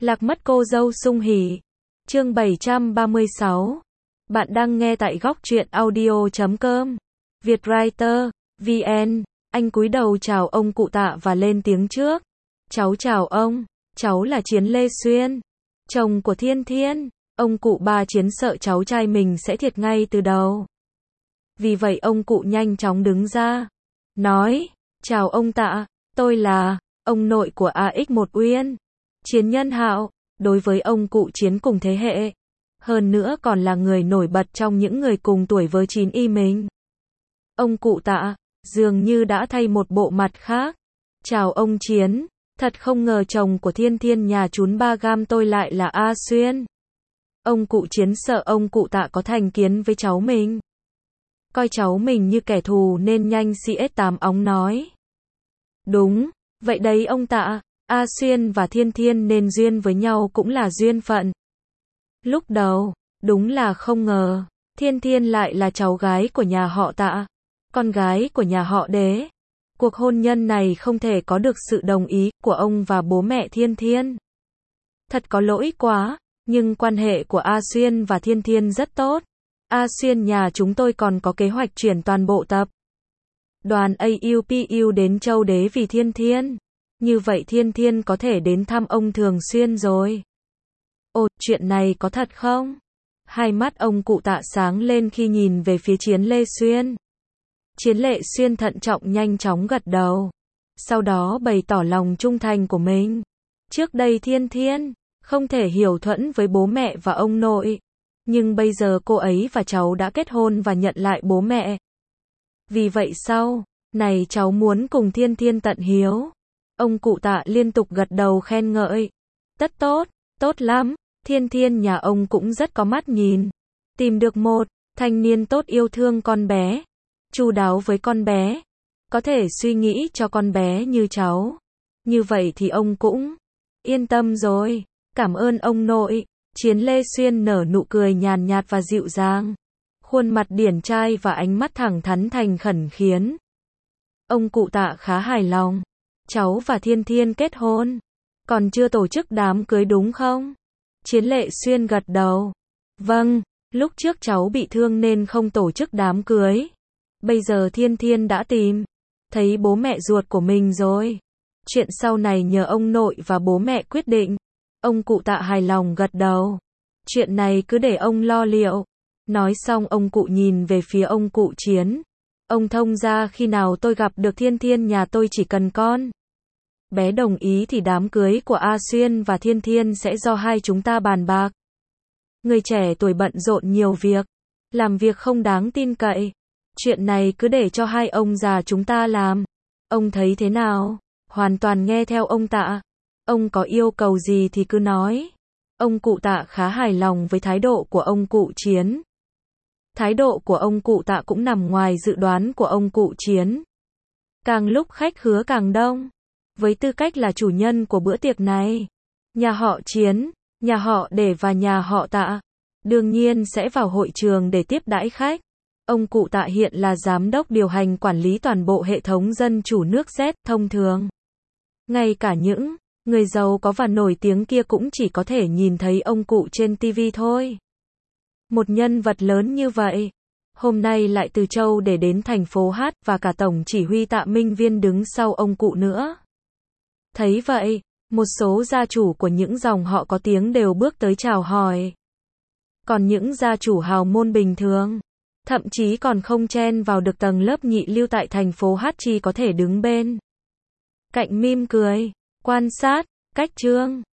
Lạc mất cô dâu sung hỉ. Chương 736. Bạn đang nghe tại góc truyện audio.com. Vietwriter, VN. Anh cúi đầu chào ông cụ Tạ và lên tiếng trước. Cháu chào ông, cháu là Chiến Lê Xuyên, chồng của Thiên Thiên. Ông cụ Ba Chiến sợ cháu trai mình sẽ thiệt ngay từ đầu. Vì vậy ông cụ nhanh chóng đứng ra, nói, chào ông Tạ, tôi là ông nội của AX1 Uyên, Chiến Nhân Hạo. Đối với ông cụ Chiến cùng thế hệ, hơn nữa còn là người nổi bật trong những người cùng tuổi với Chín Y mình, ông cụ Tạ dường như đã thay một bộ mặt khác. Chào ông Chiến, thật không ngờ chồng của Thiên Thiên nhà chún Ba Gam tôi lại là A Xuyên. Ông cụ Chiến sợ ông cụ Tạ có thành kiến với cháu mình, coi cháu mình như kẻ thù nên nhanh CS8 óng nói. Đúng, vậy đấy ông Tạ, A Xuyên và Thiên Thiên nên duyên với nhau cũng là duyên phận. Lúc đầu, đúng là không ngờ, Thiên Thiên lại là cháu gái của nhà họ Tạ, con gái của nhà họ Đế. Cuộc hôn nhân này không thể có được sự đồng ý của ông và bố mẹ Thiên Thiên. Thật có lỗi quá, nhưng quan hệ của A Xuyên và Thiên Thiên rất tốt. A Xuyên nhà chúng tôi còn có kế hoạch chuyển toàn bộ tập đoàn AUPU đến Châu Đế vì Thiên Thiên. Như vậy Thiên Thiên có thể đến thăm ông thường xuyên rồi. Ồ, chuyện này có thật không? Hai mắt ông cụ Tạ sáng lên khi nhìn về phía Chiến Lê Xuyên. Chiến Lê Xuyên thận trọng nhanh chóng gật đầu. Sau đó bày tỏ lòng trung thành của mình. Trước đây Thiên Thiên không thể hiểu thuẫn với bố mẹ và ông nội. Nhưng bây giờ cô ấy và cháu đã kết hôn và nhận lại bố mẹ. Vì vậy sau này cháu muốn cùng Thiên Thiên tận hiếu. Ông cụ Tạ liên tục gật đầu khen ngợi. Tất tốt, tốt lắm, Thiên Thiên nhà ông cũng rất có mắt nhìn. Tìm được một thanh niên tốt yêu thương con bé, chu đáo với con bé, có thể suy nghĩ cho con bé như cháu. Như vậy thì ông cũng yên tâm rồi. Cảm ơn ông nội. Chiến Lê Xuyên nở nụ cười nhàn nhạt và dịu dàng. Khuôn mặt điển trai và ánh mắt thẳng thắn thành khẩn khiến ông cụ Tạ khá hài lòng. Cháu và Thiên Thiên kết hôn, còn chưa tổ chức đám cưới đúng không? Chiến Lê Xuyên gật đầu. Vâng, lúc trước cháu bị thương nên không tổ chức đám cưới. Bây giờ Thiên Thiên đã tìm thấy bố mẹ ruột của mình rồi. Chuyện sau này nhờ ông nội và bố mẹ quyết định. Ông cụ Tạ hài lòng gật đầu. Chuyện này cứ để ông lo liệu. Nói xong ông cụ nhìn về phía ông cụ Chiến. Ông thông ra khi nào tôi gặp được Thiên Thiên nhà tôi chỉ cần con bé đồng ý thì đám cưới của A Xuyên và Thiên Thiên sẽ do hai chúng ta bàn bạc. Người trẻ tuổi bận rộn nhiều việc, làm việc không đáng tin cậy. Chuyện này cứ để cho hai ông già chúng ta làm. Ông thấy thế nào? Hoàn toàn nghe theo ông Tạ. Ông có yêu cầu gì thì cứ nói. Ông cụ Tạ khá hài lòng với thái độ của ông cụ Chiến. Thái độ của ông cụ Tạ cũng nằm ngoài dự đoán của ông cụ Chiến. Càng lúc khách khứa càng đông. Với tư cách là chủ nhân của bữa tiệc này, nhà họ Chiến, nhà họ Đế và nhà họ Tạ đương nhiên sẽ vào hội trường để tiếp đãi khách. Ông cụ Tạ hiện là giám đốc điều hành quản lý toàn bộ hệ thống dân chủ nước Z thông thường. Ngay cả những người giàu có và nổi tiếng kia cũng chỉ có thể nhìn thấy ông cụ trên TV thôi. Một nhân vật lớn như vậy, hôm nay lại từ Châu để đến thành phố Hát và cả tổng chỉ huy Tạ Minh Viên đứng sau ông cụ nữa. Thấy vậy, một số gia chủ của những dòng họ có tiếng đều bước tới chào hỏi. Còn những gia chủ hào môn bình thường, thậm chí còn không chen vào được tầng lớp nhị lưu tại thành phố Hát chỉ có thể đứng bên cạnh mỉm cười, quan sát, cách trương.